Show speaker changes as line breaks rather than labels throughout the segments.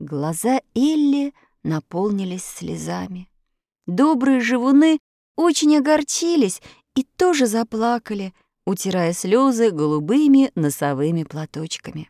Глаза Элли наполнились слезами. Добрые живуны очень огорчились и тоже заплакали, утирая слезы голубыми носовыми платочками.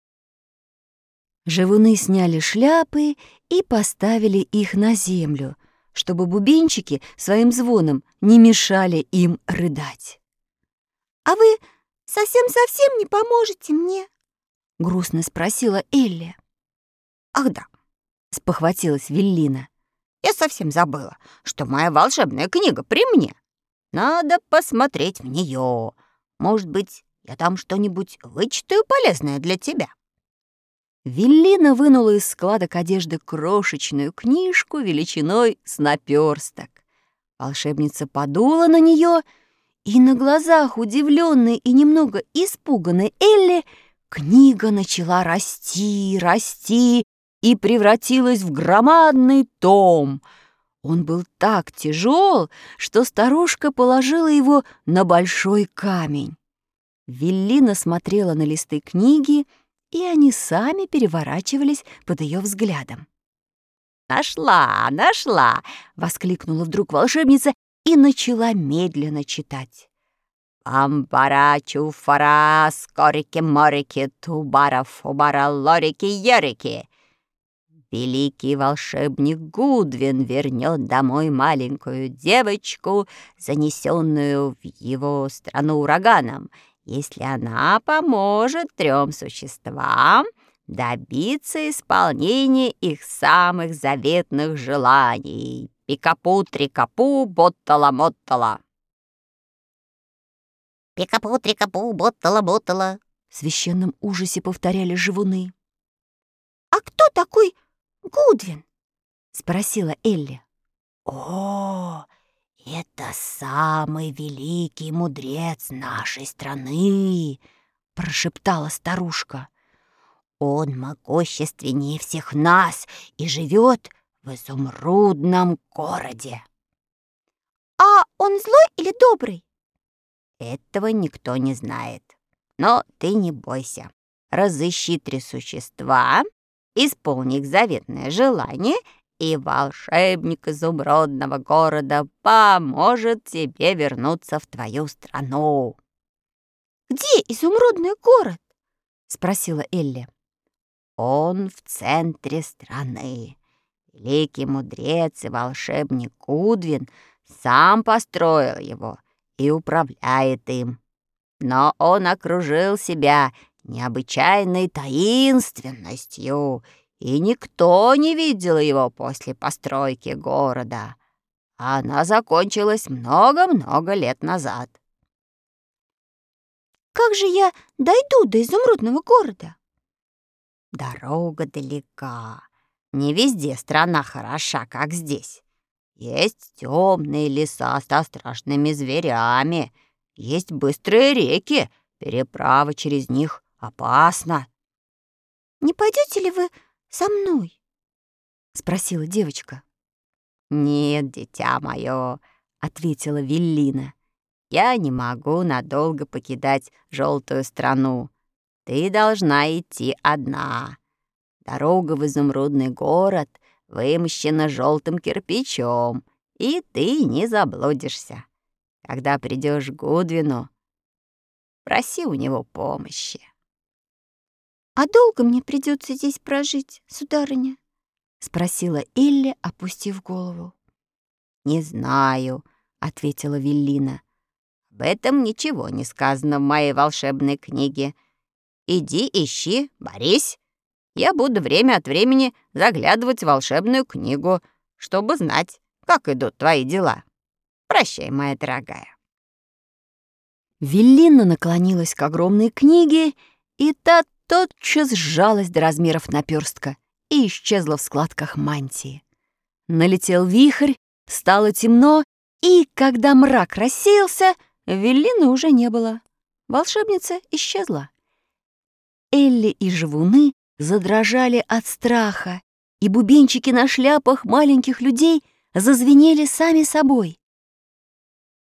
Живуны сняли шляпы и поставили их на землю, чтобы бубенчики своим звоном не мешали им рыдать.
«А вы совсем-совсем не поможете мне?»
— грустно спросила Элли.
«Ах да», —
спохватилась Веллина.
«я совсем забыла, что моя волшебная книга при мне. Надо посмотреть в нее. Может быть, я там что-нибудь вычитаю полезное для тебя».
Веллина вынула из складок одежды крошечную книжку величиной с наперсток. Волшебница подула на нее, и на глазах удивленной и немного испуганной Элли книга начала расти и превратилась в громадный том. Он был так тяжел, что старушка положила его на большой камень. Веллина смотрела на листы книги, и они сами переворачивались под ее взглядом.
«Нашла, нашла!»
— воскликнула вдруг волшебница и начала медленно читать.
«Амбара, чуфара, скорики-морики, тубара-фубара, лорики-ерики. Великий волшебник Гудвин вернет домой маленькую девочку, занесенную в его страну ураганом, если она поможет 3 существам добиться исполнения их самых заветных желаний. Пикапу-трикапу, боттала-моттала». «Пикапу-трикапу, боттала-моттала»,
— в священном ужасе повторяли живуны.
«А кто такой Гудвин?»
— спросила Элли.
«О, это самый великий мудрец нашей страны», — прошептала старушка. «Он могущественнее всех нас и живет в изумрудном городе». «А он злой или добрый?» «Этого никто не знает. Но ты не бойся. Разыщи 3 существа, исполни их заветное желание, и волшебник изумрудного города поможет тебе вернуться в твою страну».
«Где изумрудный город?» — спросила Элли.
«Он в центре страны. Великий мудрец и волшебник Гудвин сам построил его и управляет им. Но он окружил себя необычайной таинственностью, и никто не видел его после постройки города. Она закончилась много-много лет назад».
«Как же я дойду до изумрудного города?»
«Дорога далека. Не везде страна хороша, как здесь. Есть темные леса со страшными зверями, есть быстрые реки, переправа через них опасна».
«Не пойдете ли вы со мной?» — спросила девочка.
«Нет, дитя мое», — ответила Веллина. «Я не могу надолго покидать желтую страну. Ты должна идти одна. Дорога в изумрудный город вымощена желтым кирпичом, и ты не заблудишься. Когда придешь к Гудвину, проси у него помощи».
«А долго мне придется здесь прожить, сударыня?» — спросила Элли, опустив голову.
«Не знаю», — ответила Веллина. «Об этом ничего не сказано в моей волшебной книге. Иди, ищи, борись. Я буду время от времени заглядывать в волшебную книгу, чтобы знать, как идут твои дела. Прощай, моя дорогая».
Веллина наклонилась к огромной книге, и та тотчас сжалась до размеров наперстка и исчезла в складках мантии. Налетел вихрь, стало темно, и, когда мрак рассеялся, Веллины уже не было. Волшебница исчезла. Элли и живуны задрожали от страха, и бубенчики на шляпах маленьких людей зазвенели сами собой.